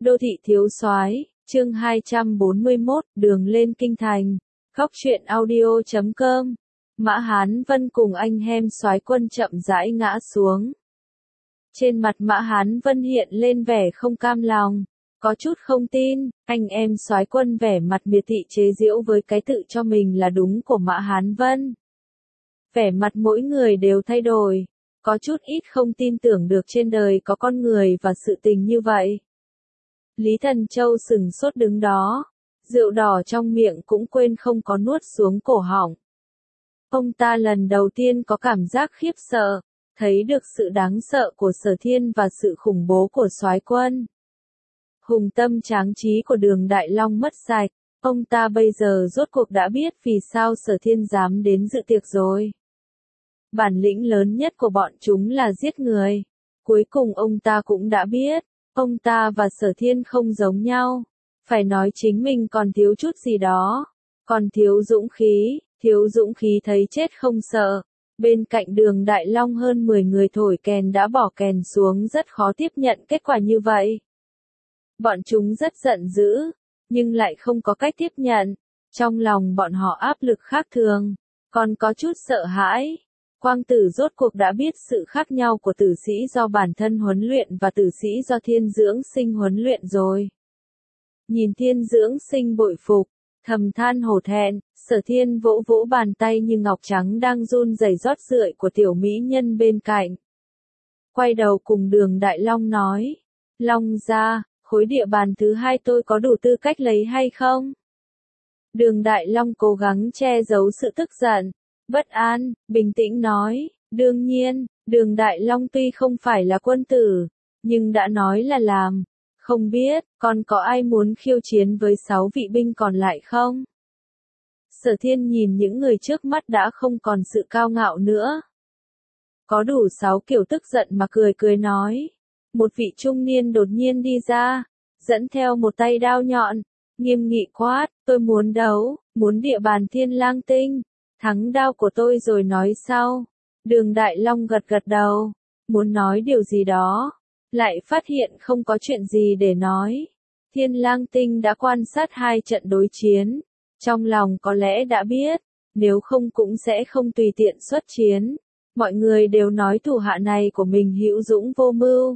Đô thị thiếu soái, chương 241, đường lên kinh thành. Góc truyện audio.com. Mã Hán Vân cùng anh em soái quân chậm rãi ngã xuống. Trên mặt Mã Hán Vân hiện lên vẻ không cam lòng, có chút không tin, anh em soái quân vẻ mặt miệt thị chế giễu với cái tự cho mình là đúng của Mã Hán Vân. Vẻ mặt mỗi người đều thay đổi, có chút ít không tin tưởng được trên đời có con người và sự tình như vậy. Lý Thần Châu sừng sốt đứng đó, rượu đỏ trong miệng cũng quên không có nuốt xuống cổ họng. Ông ta lần đầu tiên có cảm giác khiếp sợ, thấy được sự đáng sợ của Sở Thiên và sự khủng bố của soái quân. Hùng tâm tráng trí của Đường Đại Long mất sạch, ông ta bây giờ rốt cuộc đã biết vì sao Sở Thiên dám đến dự tiệc rồi. Bản lĩnh lớn nhất của bọn chúng là giết người. Cuối cùng ông ta cũng đã biết, ông ta và Sở Thiên không giống nhau. Phải nói chính mình còn thiếu chút gì đó. Còn thiếu dũng khí thấy chết không sợ. Bên cạnh Đường Đại Long hơn 10 người thổi kèn đã bỏ kèn xuống, rất khó tiếp nhận kết quả như vậy. Bọn chúng rất giận dữ, nhưng lại không có cách tiếp nhận. Trong lòng bọn họ áp lực khác thường, còn có chút sợ hãi. Quang Tử rốt cuộc đã biết sự khác nhau của tử sĩ do bản thân huấn luyện và tử sĩ do Thiên Dưỡng Sinh huấn luyện rồi. Nhìn Thiên Dưỡng Sinh bội phục, thầm than hổ thẹn, Sở Thiên vỗ vỗ bàn tay như ngọc trắng đang run rẩy rót rượi của tiểu mỹ nhân bên cạnh. Quay đầu cùng Đường Đại Long nói, Long gia, khối địa bàn thứ 2 tôi có đủ tư cách lấy hay không? Đường Đại Long cố gắng che giấu sự tức giận, bất an, bình tĩnh nói, đương nhiên, Đường Đại Long tuy không phải là quân tử, nhưng đã nói là làm. Không biết, còn có ai muốn khiêu chiến với 6 vị binh còn lại không? Sở Thiên nhìn những người trước mắt đã không còn sự cao ngạo nữa. Có đủ 6 kiểu tức giận mà cười cười nói. Một vị trung niên đột nhiên đi ra, dẫn theo một tay đao nhọn, nghiêm nghị quát, tôi muốn đấu, muốn địa bàn Thiên Lang Tinh, thắng đao của tôi rồi nói sau. Đường Đại Long gật gật đầu, muốn nói điều gì đó, lại phát hiện không có chuyện gì để nói. Thiên Lang Tinh đã quan sát 2 trận đối chiến, trong lòng có lẽ đã biết, nếu không cũng sẽ không tùy tiện xuất chiến. Mọi người đều nói thủ hạ này của mình hữu dũng vô mưu.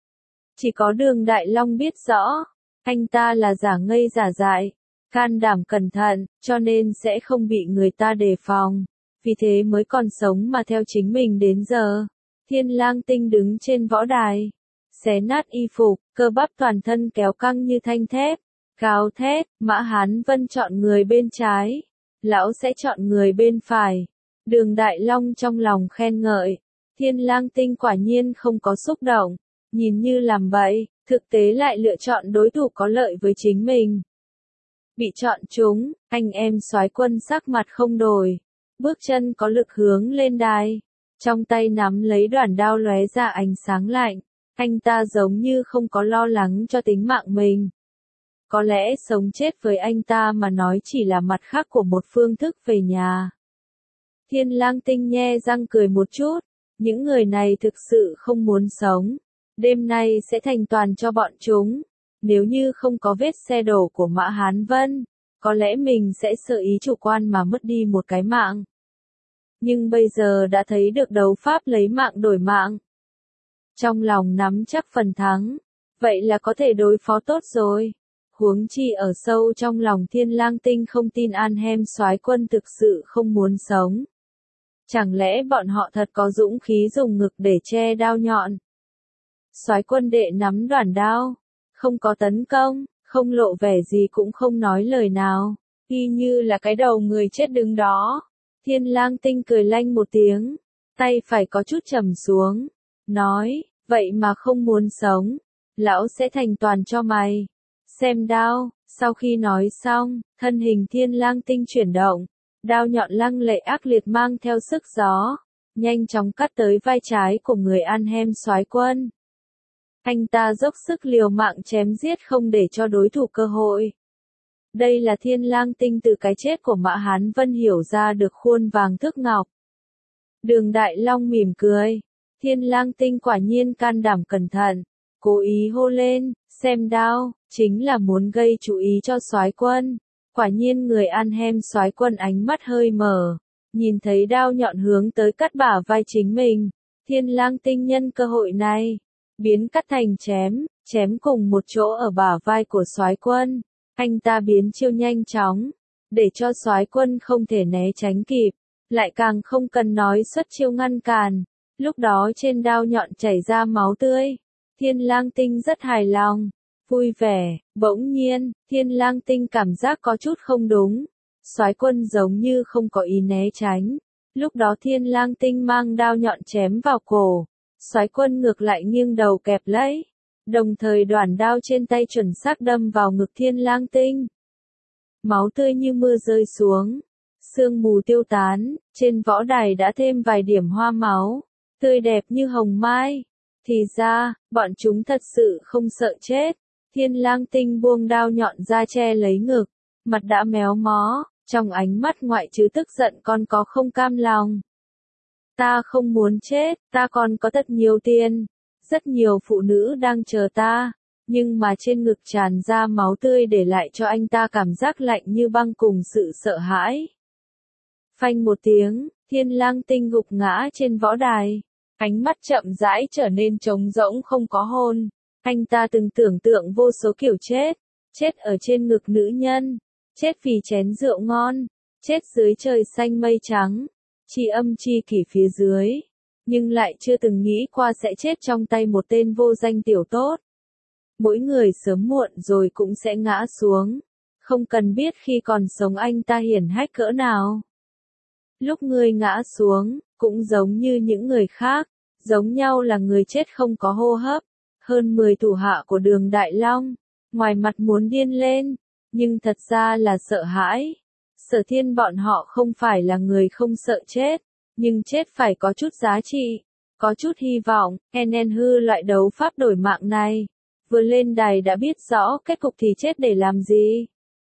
Chỉ có Đường Đại Long biết rõ, anh ta là giả ngây giả dại, can đảm cẩn thận, cho nên sẽ không bị người ta đề phòng, vì thế mới còn sống mà theo chính mình đến giờ. Thiên Lang Tinh đứng trên võ đài, xé nát y phục, cơ bắp toàn thân kéo căng như thanh thép, gào thét, Mã Hán Vân chọn người bên trái, lão sẽ chọn người bên phải. Đường Đại Long trong lòng khen ngợi, Thiên Lang Tinh quả nhiên không có xúc động, nhìn như làm bậy, thực tế lại lựa chọn đối thủ có lợi với chính mình. Bị chọn chúng, anh em soái quân sắc mặt không đổi, bước chân có lực hướng lên đài, trong tay nắm lấy đoạn đao lóe ra ánh sáng lạnh, anh ta giống như không có lo lắng cho tính mạng mình. Có lẽ sống chết với anh ta mà nói chỉ là mặt khác của một phương thức về nhà. Thiên Lang Tinh nhe răng cười một chút, những người này thực sự không muốn sống. Đêm nay sẽ thành toàn cho bọn chúng. Nếu như không có vết xe đổ của Mã Hán Vân, có lẽ mình sẽ sợ ý chủ quan mà mất đi một cái mạng. Nhưng bây giờ đã thấy được đấu pháp lấy mạng đổi mạng. Trong lòng nắm chắc phần thắng, vậy là có thể đối phó tốt rồi. Huống chi ở sâu trong lòng Thiên Lang Tinh không tin An Hem soái quân thực sự không muốn sống. Chẳng lẽ bọn họ thật có dũng khí dùng ngực để che đao nhọn? Soái quân đệ nắm đoản đao, không có tấn công, không lộ vẻ gì cũng không nói lời nào, y như là cái đầu người chết đứng đó. Thiên Lang Tinh cười lanh một tiếng, tay phải có chút trầm xuống, nói, vậy mà không muốn sống, lão sẽ thành toàn cho mày. Xem đao, sau khi nói xong, thân hình Thiên Lang Tinh chuyển động, đao nhọn lăng lệ ác liệt mang theo sức gió, nhanh chóng cắt tới vai trái của người An Hem soái quân. Anh ta dốc sức liều mạng chém giết không để cho đối thủ cơ hội. Đây là Thiên Lang Tinh từ cái chết của Mã Hán Vân hiểu ra được khuôn vàng thước ngọc. Đường Đại Long mỉm cười, Thiên Lang Tinh quả nhiên can đảm cẩn thận, cố ý hô lên, xem đao, chính là muốn gây chú ý cho soái quân. Quả nhiên người An Hem soái quân ánh mắt hơi mở, nhìn thấy đao nhọn hướng tới cắt bả vai chính mình. Thiên Lang Tinh nhân cơ hội này, biến cắt thành chém cùng một chỗ ở bả vai của soái quân. Anh ta biến chiêu nhanh chóng, để cho soái quân không thể né tránh kịp, lại càng không cần nói xuất chiêu ngăn cản. Lúc đó trên đao nhọn chảy ra máu tươi. Thiên Lang Tinh rất hài lòng, vui vẻ. Bỗng nhiên, Thiên Lang Tinh cảm giác có chút không đúng. Soái quân giống như không có ý né tránh. Lúc đó Thiên Lang Tinh mang đao nhọn chém vào cổ. Soái quân ngược lại nghiêng đầu kẹp lấy. Đồng thời đoạn đao trên tay chuẩn xác đâm vào ngực Thiên Lang Tinh. Máu tươi như mưa rơi xuống. Sương mù tiêu tán, trên võ đài đã thêm vài điểm hoa máu. Tươi đẹp như hồng mai. Thì ra, bọn chúng thật sự không sợ chết. Thiên Lang Tinh buông đao nhọn ra che lấy ngực. Mặt đã méo mó, trong ánh mắt ngoại trừ tức giận còn có không cam lòng. Ta không muốn chết, ta còn có thật nhiều tiền. Rất nhiều phụ nữ đang chờ ta. Nhưng mà trên ngực tràn ra máu tươi để lại cho anh ta cảm giác lạnh như băng cùng sự sợ hãi. Phanh một tiếng, Thiên Lang Tinh gục ngã trên võ đài. Ánh mắt chậm rãi trở nên trống rỗng không có hồn. Anh ta từng tưởng tượng vô số kiểu chết. Chết ở trên ngực nữ nhân. Chết vì chén rượu ngon. Chết dưới trời xanh mây trắng. Chi âm chi kỷ phía dưới. Nhưng lại chưa từng nghĩ qua sẽ chết trong tay một tên vô danh tiểu tốt. Mỗi người sớm muộn rồi cũng sẽ ngã xuống. Không cần biết khi còn sống anh ta hiển hách cỡ nào. Lúc người ngã xuống, cũng giống như những người khác. Giống nhau là người chết không có hô hấp. Hơn 10 thủ hạ của Đường Đại Long. Ngoài mặt muốn điên lên. Nhưng thật ra là sợ hãi. Sở Thiên bọn họ không phải là người không sợ chết. Nhưng chết phải có chút giá trị. Có chút hy vọng. NN hư loại đấu pháp đổi mạng này. Vừa lên đài đã biết rõ kết cục thì chết để làm gì.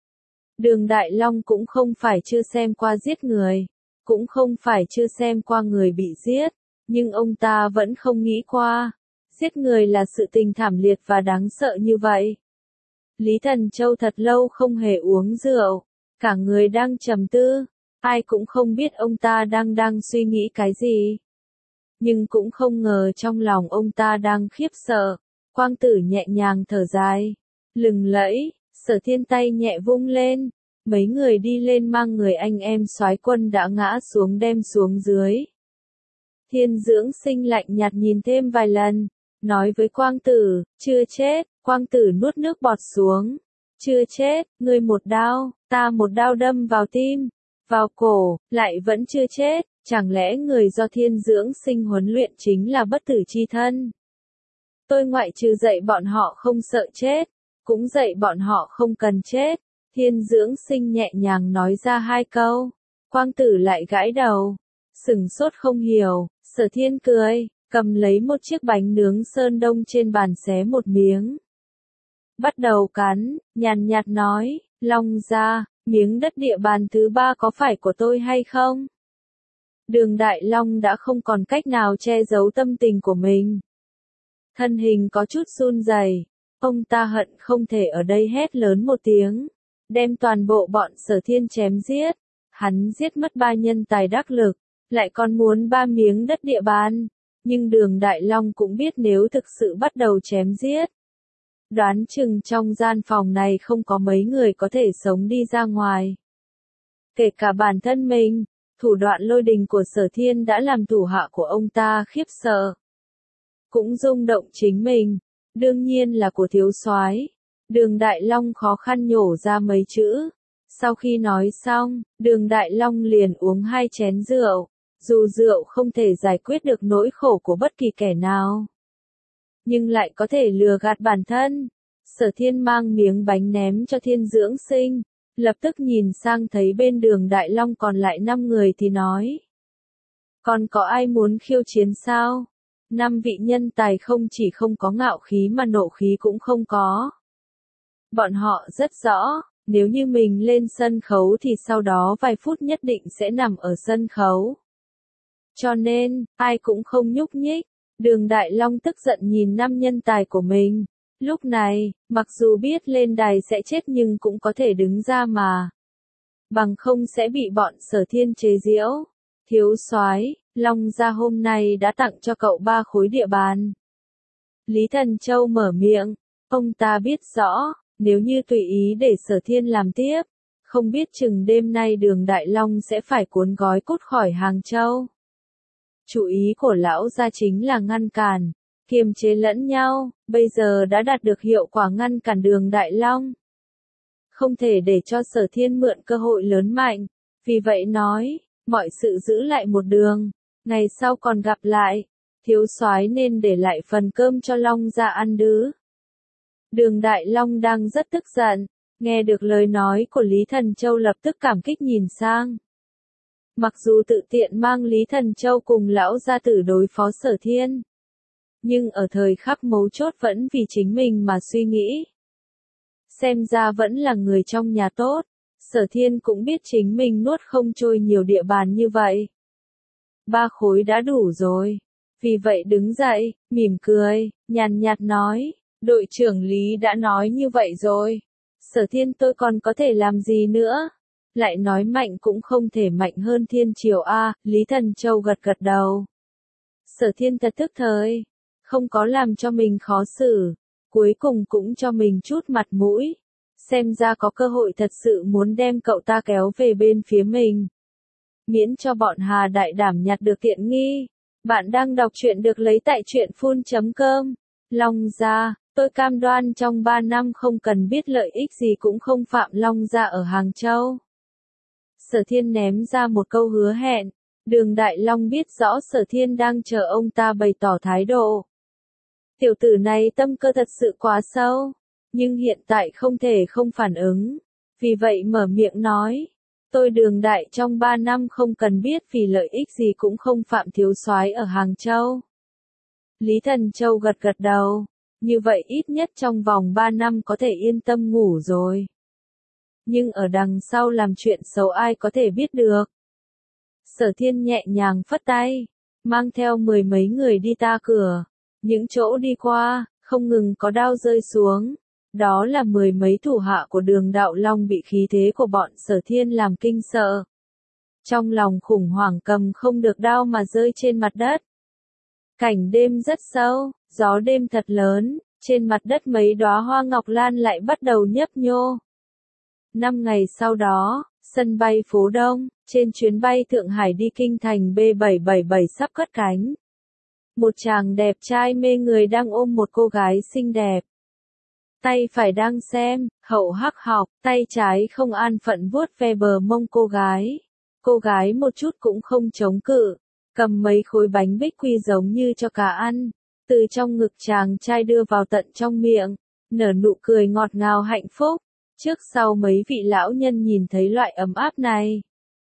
Đường Đại Long cũng không phải chưa xem qua giết người. Cũng không phải chưa xem qua người bị giết. Nhưng ông ta vẫn không nghĩ qua. Giết người là sự tình thảm liệt và đáng sợ như vậy. Lý Thần Châu thật lâu không hề uống rượu. Cả người đang trầm tư. Ai cũng không biết ông ta đang suy nghĩ cái gì. Nhưng cũng không ngờ trong lòng ông ta đang khiếp sợ. Quang Tử nhẹ nhàng thở dài. Lừng lẫy, Sở Thiên tay nhẹ vung lên. Mấy người đi lên mang người anh em soái quân đã ngã xuống đem xuống dưới. Thiên Dưỡng Sinh lạnh nhạt nhìn thêm vài lần. Nói với Quang Tử, chưa chết. Quang Tử nuốt nước bọt xuống. Chưa chết, ngươi một đao, ta một đao đâm vào tim, vào cổ, lại vẫn chưa chết. Chẳng lẽ người do Thiên Dưỡng Sinh huấn luyện chính là bất tử chi thân? Tôi ngoại trừ dạy bọn họ không sợ chết, cũng dạy bọn họ không cần chết. Thiên Dưỡng Sinh nhẹ nhàng nói ra hai câu. Quang Tử lại gãi đầu. Sửng sốt không hiểu. Sở Thiên cười, cầm lấy một chiếc bánh nướng sơn đông trên bàn xé một miếng. Bắt đầu cắn, nhàn nhạt nói, Long gia, miếng đất địa bàn thứ 3 có phải của tôi hay không? Đường Đại Long đã không còn cách nào che giấu tâm tình của mình. Thân hình có chút run rẩy, ông ta hận không thể ở đây hét lớn một tiếng, đem toàn bộ bọn Sở Thiên chém giết. Hắn giết mất 3 nhân tài đắc lực, lại còn muốn 3 miếng đất địa bàn. Nhưng Đường Đại Long cũng biết nếu thực sự bắt đầu chém giết, đoán chừng trong gian phòng này không có mấy người có thể sống đi ra ngoài. Kể cả bản thân mình, thủ đoạn lôi đình của Sở Thiên đã làm thủ hạ của ông ta khiếp sợ. Cũng rung động chính mình, đương nhiên là của thiếu soái. Đường Đại Long khó khăn nhổ ra mấy chữ. Sau khi nói xong, Đường Đại Long liền uống 2 chén rượu. Dù rượu không thể giải quyết được nỗi khổ của bất kỳ kẻ nào, nhưng lại có thể lừa gạt bản thân. Sở Thiên mang miếng bánh ném cho Thiên Dưỡng Sinh, lập tức nhìn sang thấy bên Đường Đại Long còn lại 5 người thì nói. Còn có ai muốn khiêu chiến sao? 5 vị nhân tài không chỉ không có ngạo khí mà nộ khí cũng không có. Bọn họ rất rõ, nếu như mình lên sân khấu thì sau đó vài phút nhất định sẽ nằm ở sân khấu. Cho nên, ai cũng không nhúc nhích. Đường Đại Long tức giận nhìn 5 nhân tài của mình. Lúc này, mặc dù biết lên đài sẽ chết nhưng cũng có thể đứng ra mà. Bằng không sẽ bị bọn Sở Thiên chế giễu. Thiếu soái, Long gia hôm nay đã tặng cho cậu 3 khối địa bàn. Lý Thần Châu mở miệng, ông ta biết rõ, nếu như tùy ý để Sở Thiên làm tiếp, không biết chừng đêm nay Đường Đại Long sẽ phải cuốn gói cút khỏi Hàng Châu. Chủ ý của lão gia chính là ngăn cản, kiềm chế lẫn nhau, bây giờ đã đạt được hiệu quả ngăn cản Đường Đại Long. Không thể để cho Sở Thiên mượn cơ hội lớn mạnh, vì vậy nói, mọi sự giữ lại một đường, ngày sau còn gặp lại, thiếu soái nên để lại phần cơm cho Long gia ăn đứ. Đường Đại Long đang rất tức giận, nghe được lời nói của Lý Thần Châu lập tức cảm kích nhìn sang. Mặc dù tự tiện mang Lý Thần Châu cùng lão gia tử đối phó Sở Thiên, nhưng ở thời khắc mấu chốt vẫn vì chính mình mà suy nghĩ. Xem ra vẫn là người trong nhà tốt, Sở Thiên cũng biết chính mình nuốt không trôi nhiều địa bàn như vậy. 3 khối đã đủ rồi, vì vậy đứng dậy, mỉm cười, nhàn nhạt nói, đội trưởng Lý đã nói như vậy rồi. Sở Thiên tôi còn có thể làm gì nữa? Lại nói mạnh cũng không thể mạnh hơn Thiên Triều a. Lý Thần Châu gật gật đầu. Sở Thiên thật tức thời, không có làm cho mình khó xử, cuối cùng cũng cho mình chút mặt mũi. Xem ra có cơ hội thật sự muốn đem cậu ta kéo về bên phía mình. Miễn cho bọn Hà Đại Đảm nhặt được tiện nghi. Bạn đang đọc truyện được lấy tại truyện.com. Long gia, tôi cam đoan trong 3 năm không cần biết lợi ích gì cũng không phạm Long gia ở Hàng Châu. Sở Thiên ném ra một câu hứa hẹn. Đường Đại Long biết rõ Sở Thiên đang chờ ông ta bày tỏ thái độ. Tiểu tử này tâm cơ thật sự quá sâu, nhưng hiện tại không thể không phản ứng. Vì vậy mở miệng nói, tôi Đường Đại trong 3 năm không cần biết vì lợi ích gì cũng không phạm thiếu soái ở Hàng Châu. Lý Thần Châu gật gật đầu, như vậy ít nhất trong vòng 3 năm có thể yên tâm ngủ rồi. Nhưng ở đằng sau làm chuyện xấu ai có thể biết được. Sở Thiên nhẹ nhàng phất tay, mang theo 10 mấy người đi ta cửa. Những chỗ đi qua, không ngừng có đao rơi xuống. Đó là 10 mấy thủ hạ của Đường Đạo Long bị khí thế của bọn Sở Thiên làm kinh sợ. Trong lòng khủng hoảng cầm không được đao mà rơi trên mặt đất. Cảnh đêm rất sâu, gió đêm thật lớn, trên mặt đất mấy đóa hoa ngọc lan lại bắt đầu nhấp nhô. 5 ngày sau đó, sân bay phố Đông, trên chuyến bay Thượng Hải đi Kinh Thành B777 sắp cất cánh. Một chàng đẹp trai mê người đang ôm một cô gái xinh đẹp. Tay phải đang xem, hậu hắc học, tay trái không an phận vuốt ve bờ mông cô gái. Cô gái một chút cũng không chống cự, cầm mấy khối bánh bích quy giống như cho cá ăn, từ trong ngực chàng trai đưa vào tận trong miệng, nở nụ cười ngọt ngào hạnh phúc. Trước sau mấy vị lão nhân nhìn thấy loại ấm áp này,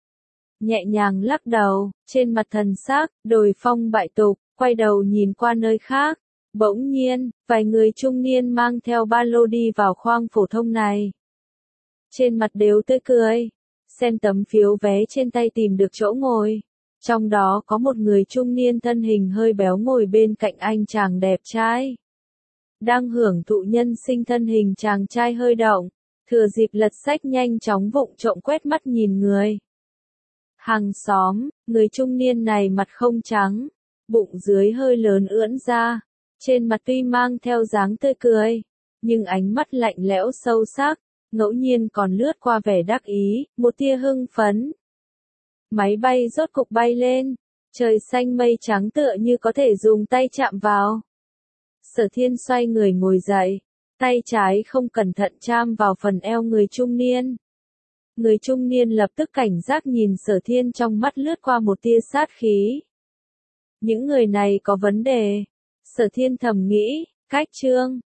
nhẹ nhàng lắc đầu, trên mặt thần sắc, đồi phong bại tục, quay đầu nhìn qua nơi khác. Bỗng nhiên, vài người trung niên mang theo ba lô đi vào khoang phổ thông này. Trên mặt đều tươi cười, xem tấm phiếu vé trên tay tìm được chỗ ngồi. Trong đó có một người trung niên thân hình hơi béo ngồi bên cạnh anh chàng đẹp trai. Đang hưởng thụ nhân sinh thân hình chàng trai hơi động, thừa dịp lật sách nhanh chóng vụng trộm quét mắt nhìn người. Hàng xóm, người trung niên này mặt không trắng, bụng dưới hơi lớn ưỡn ra. Trên mặt tuy mang theo dáng tươi cười, nhưng ánh mắt lạnh lẽo sâu sắc, ngẫu nhiên còn lướt qua vẻ đắc ý, một tia hưng phấn. Máy bay rốt cục bay lên, trời xanh mây trắng tựa như có thể dùng tay chạm vào. Sở Thiên xoay người ngồi dậy, tay trái không cẩn thận chạm vào phần eo người trung niên. Người trung niên lập tức cảnh giác nhìn Sở Thiên, trong mắt lướt qua một tia sát khí. Những người này có vấn đề. Sở Thiên thầm nghĩ, cách chương.